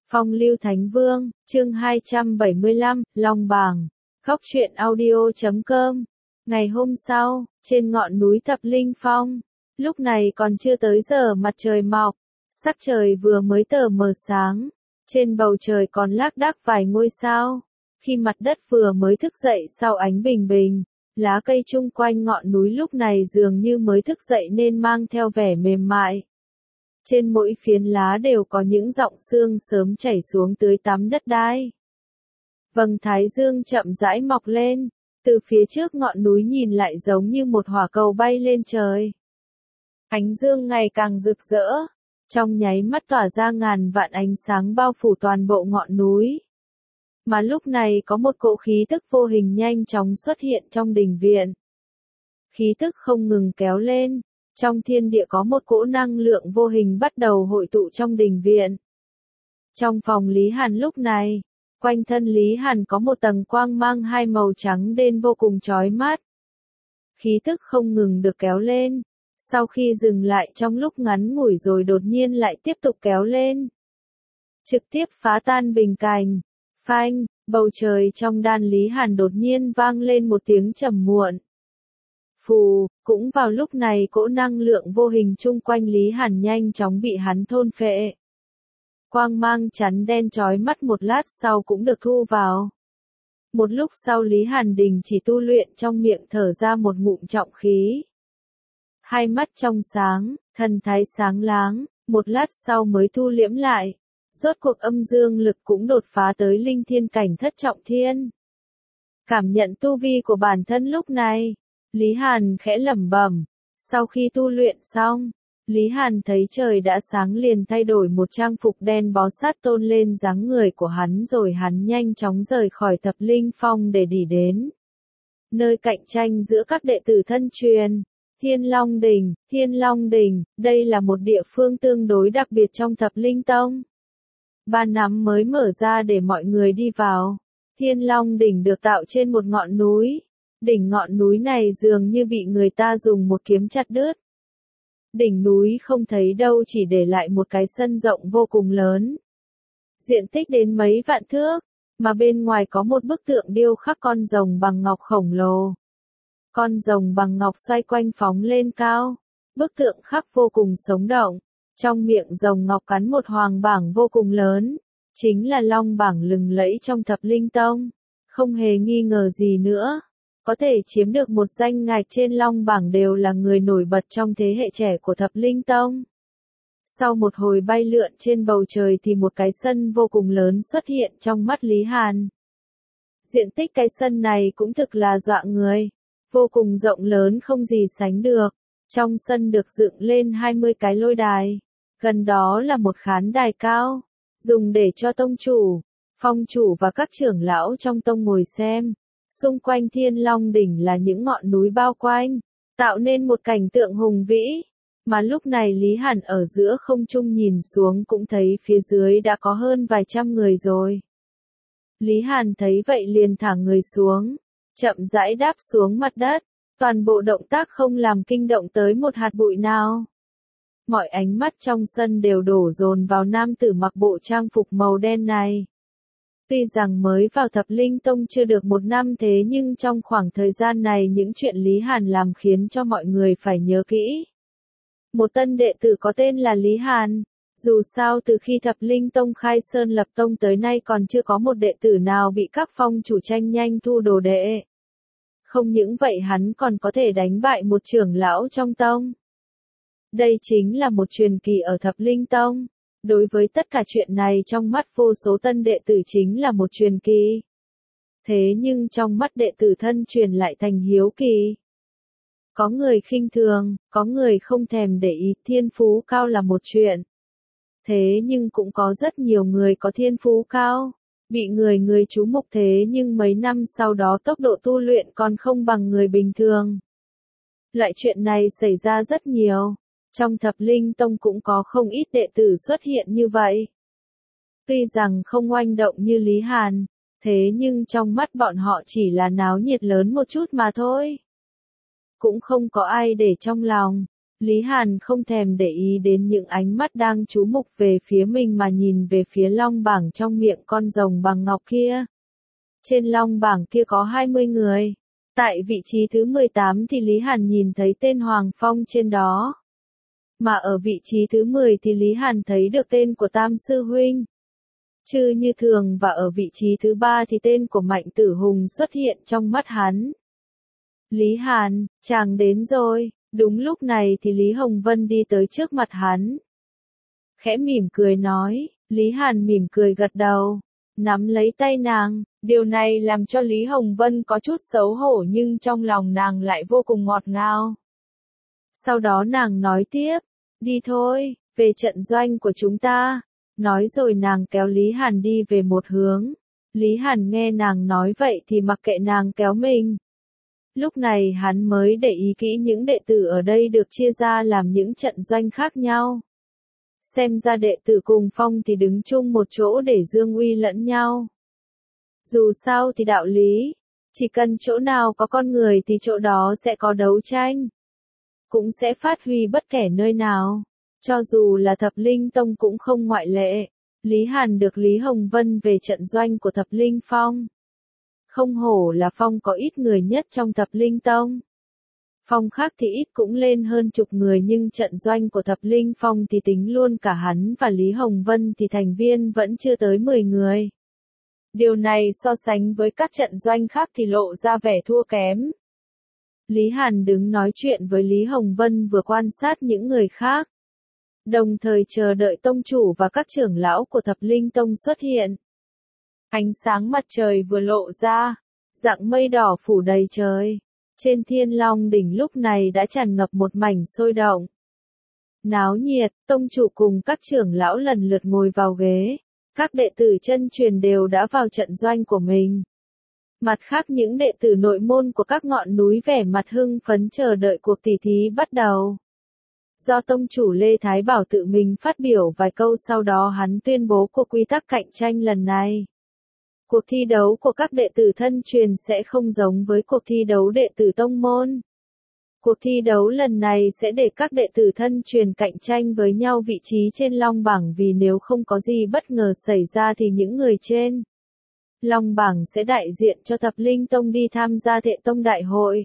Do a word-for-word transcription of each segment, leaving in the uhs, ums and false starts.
Phong lưu Thánh Vương, chương hai trăm bảy mươi lăm, Long Bảng, Góc truyện audio chấm com. Ngày hôm sau, trên ngọn núi Thập Linh Phong, lúc này còn chưa tới giờ mặt trời mọc, sắc trời vừa mới tờ mờ sáng, trên bầu trời còn lác đác vài ngôi sao. Khi mặt đất vừa mới thức dậy sau ánh bình bình, lá cây chung quanh ngọn núi lúc này dường như mới thức dậy nên mang theo vẻ mềm mại. Trên mỗi phiến lá đều có những giọt sương sớm chảy xuống tưới tắm đất đai. Vầng thái dương chậm rãi mọc lên, từ phía trước ngọn núi nhìn lại giống như một hỏa cầu bay lên trời. Ánh dương ngày càng rực rỡ, trong nháy mắt tỏa ra ngàn vạn ánh sáng bao phủ toàn bộ ngọn núi. Mà lúc này có một cỗ khí tức vô hình nhanh chóng xuất hiện trong đình viện. Khí tức không ngừng kéo lên, trong thiên địa có một cỗ năng lượng vô hình bắt đầu hội tụ trong đình viện. Trong phòng Lý Hàn lúc này, quanh thân Lý Hàn có một tầng quang mang hai màu trắng đen vô cùng chói mắt. Khí tức không ngừng được kéo lên, sau khi dừng lại trong lúc ngắn ngủi rồi đột nhiên lại tiếp tục kéo lên. Trực tiếp phá tan bình cành. Phanh, bầu trời trong đan Lý Hàn đột nhiên vang lên một tiếng trầm muộn. Phù, cũng vào lúc này cỗ năng lượng vô hình chung quanh Lý Hàn nhanh chóng bị hắn thôn phệ. Quang mang chắn đen chói mắt một lát sau cũng được thu vào. Một lúc sau Lý Hàn đình chỉ tu luyện trong miệng thở ra một ngụm trọng khí. Hai mắt trong sáng, thần thái sáng láng, một lát sau mới thu liễm lại. Rốt cuộc âm dương lực cũng đột phá tới linh thiên cảnh thất trọng thiên. Cảm nhận tu vi của bản thân lúc này, Lý Hàn khẽ lẩm bẩm. Sau khi tu luyện xong, Lý Hàn thấy trời đã sáng liền thay đổi một trang phục đen bó sát tôn lên dáng người của hắn rồi hắn nhanh chóng rời khỏi Thập Linh Phong để đi đến nơi cạnh tranh giữa các đệ tử thân truyền. Thiên Long Đỉnh, Thiên Long Đỉnh, đây là một địa phương tương đối đặc biệt trong Thập Linh Tông. Ba năm mới mở ra để mọi người đi vào. Thiên Long Đỉnh được tạo trên một ngọn núi. Đỉnh ngọn núi này dường như bị người ta dùng một kiếm chặt đứt. Đỉnh núi không thấy đâu chỉ để lại một cái sân rộng vô cùng lớn. Diện tích đến mấy vạn thước, mà bên ngoài có một bức tượng điêu khắc con rồng bằng ngọc khổng lồ. Con rồng bằng ngọc xoay quanh phóng lên cao. Bức tượng khắc vô cùng sống động. Trong miệng rồng ngọc cắn một hoàng bảng vô cùng lớn, chính là long bảng lừng lẫy trong Thập Linh Tông. Không hề nghi ngờ gì nữa, có thể chiếm được một danh ngạch trên long bảng đều là người nổi bật trong thế hệ trẻ của Thập Linh Tông. Sau một hồi bay lượn trên bầu trời thì một cái sân vô cùng lớn xuất hiện trong mắt Lý Hàn. Diện tích cái sân này cũng thực là dọa người, vô cùng rộng lớn không gì sánh được. Trong sân được dựng lên hai mươi cái lôi đài. Gần đó là một khán đài cao, dùng để cho tông chủ, phong chủ và các trưởng lão trong tông ngồi xem. Xung quanh Thiên Long Đỉnh là những ngọn núi bao quanh, tạo nên một cảnh tượng hùng vĩ. Mà lúc này Lý Hàn ở giữa không trung nhìn xuống cũng thấy phía dưới đã có hơn vài trăm người rồi. Lý Hàn thấy vậy liền thả người xuống, chậm rãi đáp xuống mặt đất, toàn bộ động tác không làm kinh động tới một hạt bụi nào. Mọi ánh mắt trong sân đều đổ dồn vào nam tử mặc bộ trang phục màu đen này. Tuy rằng mới vào Thập Linh Tông chưa được một năm thế nhưng trong khoảng thời gian này những chuyện Lý Hàn làm khiến cho mọi người phải nhớ kỹ. Một tân đệ tử có tên là Lý Hàn. Dù sao từ khi Thập Linh Tông khai sơn lập tông tới nay còn chưa có một đệ tử nào bị các phong chủ tranh nhanh thu đồ đệ. Không những vậy hắn còn có thể đánh bại một trưởng lão trong tông. Đây chính là một truyền kỳ ở Thập Linh Tông. Đối với tất cả chuyện này trong mắt vô số tân đệ tử chính là một truyền kỳ. Thế nhưng trong mắt đệ tử thân truyền lại thành hiếu kỳ. Có người khinh thường, có người không thèm để ý, thiên phú cao là một chuyện. Thế nhưng cũng có rất nhiều người có thiên phú cao, bị người người chú mục thế nhưng mấy năm sau đó tốc độ tu luyện còn không bằng người bình thường. Loại chuyện này xảy ra rất nhiều. Trong Thập Linh Tông cũng có không ít đệ tử xuất hiện như vậy. Tuy rằng không oanh động như Lý Hàn, thế nhưng trong mắt bọn họ chỉ là náo nhiệt lớn một chút mà thôi. Cũng không có ai để trong lòng. Lý Hàn không thèm để ý đến những ánh mắt đang chú mục về phía mình mà nhìn về phía long bảng trong miệng con rồng bằng ngọc kia. Trên long bảng kia có hai mươi người. Tại vị trí thứ mười tám thì Lý Hàn nhìn thấy tên Hoàng Phong trên đó. Mà ở vị trí thứ mười thì Lý Hàn thấy được tên của Tam Sư Huynh. Chư Như Thường, và ở vị trí thứ ba thì tên của Mạnh Tử Hùng xuất hiện trong mắt hắn. Lý Hàn, chàng đến rồi. Đúng lúc này thì Lý Hồng Vân đi tới trước mặt hắn. Khẽ mỉm cười nói, Lý Hàn mỉm cười gật đầu, nắm lấy tay nàng. Điều này làm cho Lý Hồng Vân có chút xấu hổ nhưng trong lòng nàng lại vô cùng ngọt ngào. Sau đó nàng nói tiếp, đi thôi, về trận doanh của chúng ta. Nói rồi nàng kéo Lý Hàn đi về một hướng. Lý Hàn nghe nàng nói vậy thì mặc kệ nàng kéo mình. Lúc này hắn mới để ý kỹ những đệ tử ở đây được chia ra làm những trận doanh khác nhau. Xem ra đệ tử cùng phong thì đứng chung một chỗ để dương uy lẫn nhau. Dù sao thì đạo lý, chỉ cần chỗ nào có con người thì chỗ đó sẽ có đấu tranh. Cũng sẽ phát huy bất kể nơi nào. Cho dù là Thập Linh Tông cũng không ngoại lệ. Lý Hàn được Lý Hồng Vân về trận doanh của Thập Linh Phong. Không hổ là phong có ít người nhất trong Thập Linh Tông. Phong khác thì ít cũng lên hơn chục người nhưng trận doanh của Thập Linh Phong thì tính luôn cả hắn và Lý Hồng Vân thì thành viên vẫn chưa tới mười người. Điều này so sánh với các trận doanh khác thì lộ ra vẻ thua kém. Lý Hàn đứng nói chuyện với Lý Hồng Vân vừa quan sát những người khác. Đồng thời chờ đợi tông chủ và các trưởng lão của Thập Linh Tông xuất hiện. Ánh sáng mặt trời vừa lộ ra, dạng mây đỏ phủ đầy trời. Trên Thiên Long đỉnh lúc này đã tràn ngập một mảnh sôi động. Náo nhiệt, tông chủ cùng các trưởng lão lần lượt ngồi vào ghế. Các đệ tử chân truyền đều đã vào trận doanh của mình. Mặt khác những đệ tử nội môn của các ngọn núi vẻ mặt hưng phấn chờ đợi cuộc tỉ thí bắt đầu. Do tông chủ Lê Thái Bảo tự mình phát biểu vài câu sau đó hắn tuyên bố cuộc quy tắc cạnh tranh lần này. Cuộc thi đấu của các đệ tử thân truyền sẽ không giống với cuộc thi đấu đệ tử tông môn. Cuộc thi đấu lần này sẽ để các đệ tử thân truyền cạnh tranh với nhau vị trí trên long bảng vì nếu không có gì bất ngờ xảy ra thì những người trên long bảng sẽ đại diện cho Thập Linh Tông đi tham gia Thệ Tông Đại hội.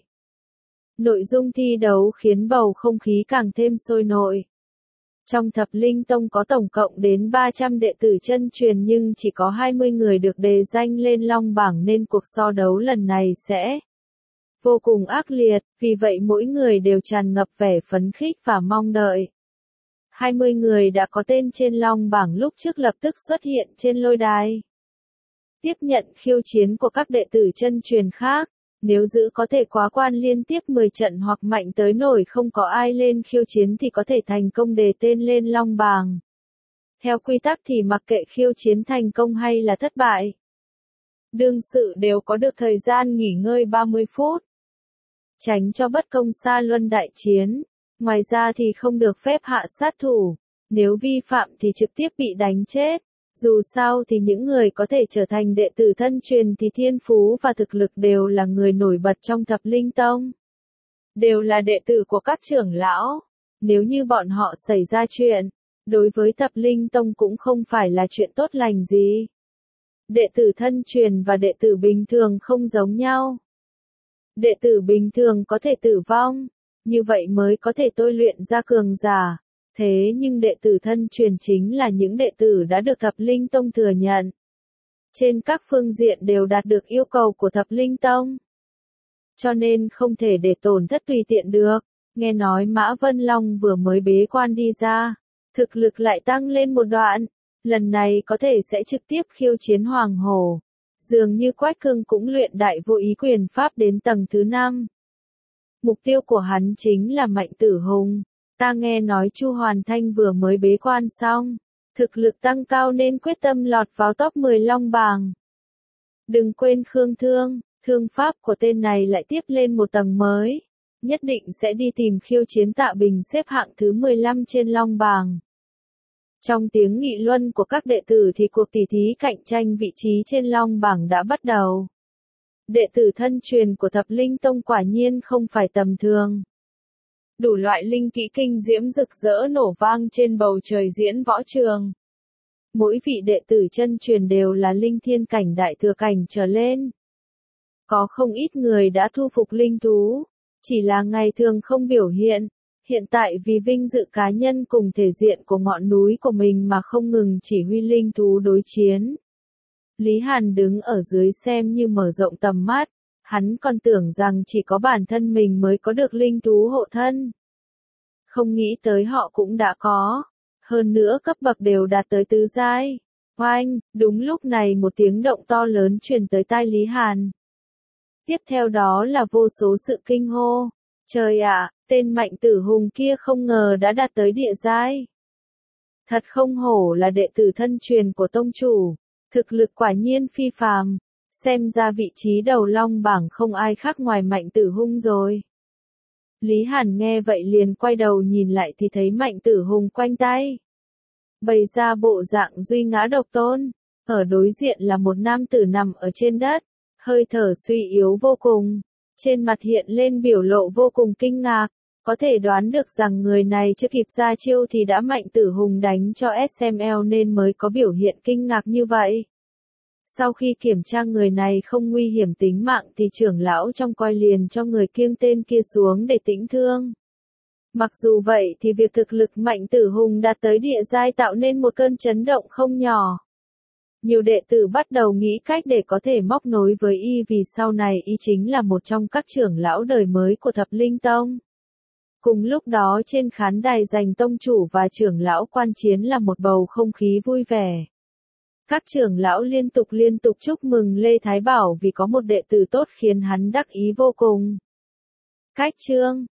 Nội dung thi đấu khiến bầu không khí càng thêm sôi nổi. Trong Thập Linh Tông có tổng cộng đến ba trăm đệ tử chân truyền nhưng chỉ có hai mươi người được đề danh lên long bảng nên cuộc so đấu lần này sẽ vô cùng ác liệt, vì vậy mỗi người đều tràn ngập vẻ phấn khích và mong đợi. hai mươi người đã có tên trên long bảng lúc trước lập tức xuất hiện trên lôi đài. Tiếp nhận khiêu chiến của các đệ tử chân truyền khác. Nếu giữ có thể quá quan liên tiếp mười trận hoặc mạnh tới nổi không có ai lên khiêu chiến thì có thể thành công đề tên lên long bảng. Theo quy tắc thì mặc kệ khiêu chiến thành công hay là thất bại, đương sự đều có được thời gian nghỉ ngơi ba mươi phút. Tránh cho bất công sa luân đại chiến. Ngoài ra thì không được phép hạ sát thủ. Nếu vi phạm thì trực tiếp bị đánh chết. Dù sao thì những người có thể trở thành đệ tử thân truyền thì thiên phú và thực lực đều là người nổi bật trong Thập Linh Tông. Đều là đệ tử của các trưởng lão. Nếu như bọn họ xảy ra chuyện, đối với Thập Linh Tông cũng không phải là chuyện tốt lành gì. Đệ tử thân truyền và đệ tử bình thường không giống nhau. Đệ tử bình thường có thể tử vong, như vậy mới có thể tôi luyện ra cường giả. Thế nhưng đệ tử thân truyền chính là những đệ tử đã được Thập Linh Tông thừa nhận. Trên các phương diện đều đạt được yêu cầu của Thập Linh Tông. Cho nên không thể để tổn thất tùy tiện được. Nghe nói Mã Vân Long vừa mới bế quan đi ra. Thực lực lại tăng lên một đoạn. Lần này có thể sẽ trực tiếp khiêu chiến Hoàng Hổ. Dường như Quách Cương cũng luyện đại vô ý quyền pháp đến tầng thứ năm. Mục tiêu của hắn chính là Mạnh Tử Hùng. Ta nghe nói Chu Hoàn Thanh vừa mới bế quan xong, thực lực tăng cao nên quyết tâm lọt vào top mười long bảng. Đừng quên Khương Thương, thương pháp của tên này lại tiếp lên một tầng mới. Nhất định sẽ đi tìm khiêu chiến Tạ Bình xếp hạng thứ mười lăm trên long bảng. Trong tiếng nghị luận của các đệ tử thì cuộc tỉ thí cạnh tranh vị trí trên long bảng đã bắt đầu. Đệ tử thân truyền của Thập Linh Tông quả nhiên không phải tầm thường. đủ loại linh kỹ kinh diễm rực rỡ nổ vang trên bầu trời diễn võ trường. Mỗi vị đệ tử chân truyền đều là linh thiên cảnh đại thừa cảnh trở lên. Có không ít người đã thu phục linh thú, chỉ là ngày thường không biểu hiện, hiện tại vì vinh dự cá nhân cùng thể diện của ngọn núi của mình mà không ngừng chỉ huy linh thú đối chiến. Lý Hàn đứng ở dưới xem như mở rộng tầm mắt, hắn còn tưởng rằng chỉ có bản thân mình mới có được linh thú hộ thân. Không nghĩ tới họ cũng đã có, hơn nữa cấp bậc đều đạt tới tứ giai. Oanh, đúng lúc này một tiếng động to lớn truyền tới tai Lý Hàn. Tiếp theo đó là vô số sự kinh hô. Trời ạ, tên Mạnh Tử Hùng kia không ngờ đã đạt tới địa giai. Thật không hổ là đệ tử thân truyền của tông chủ, thực lực quả nhiên phi phàm, xem ra vị trí đầu long bảng không ai khác ngoài Mạnh Tử Hùng rồi. Lý Hàn nghe vậy liền quay đầu nhìn lại thì thấy Mạnh Tử Hùng quanh tay bày ra bộ dạng duy ngã độc tôn, ở đối diện là một nam tử nằm ở trên đất, hơi thở suy yếu vô cùng, trên mặt hiện lên biểu lộ vô cùng kinh ngạc, có thể đoán được rằng người này chưa kịp ra chiêu thì đã Mạnh Tử Hùng đánh cho ét em lờ nên mới có biểu hiện kinh ngạc như vậy. Sau khi kiểm tra người này không nguy hiểm tính mạng thì trưởng lão trong coi liền cho người kiêng tên kia xuống để tĩnh thương. Mặc dù vậy thì việc thực lực Mạnh Tử Hùng đạt tới địa giai tạo nên một cơn chấn động không nhỏ. Nhiều đệ tử bắt đầu nghĩ cách để có thể móc nối với y vì sau này y chính là một trong các trưởng lão đời mới của Thập Linh Tông. Cùng lúc đó trên khán đài dành tông chủ và trưởng lão quan chiến là một bầu không khí vui vẻ. Các trưởng lão liên tục liên tục chúc mừng Lê Thái Bảo vì có một đệ tử tốt khiến hắn đắc ý vô cùng. Cách chương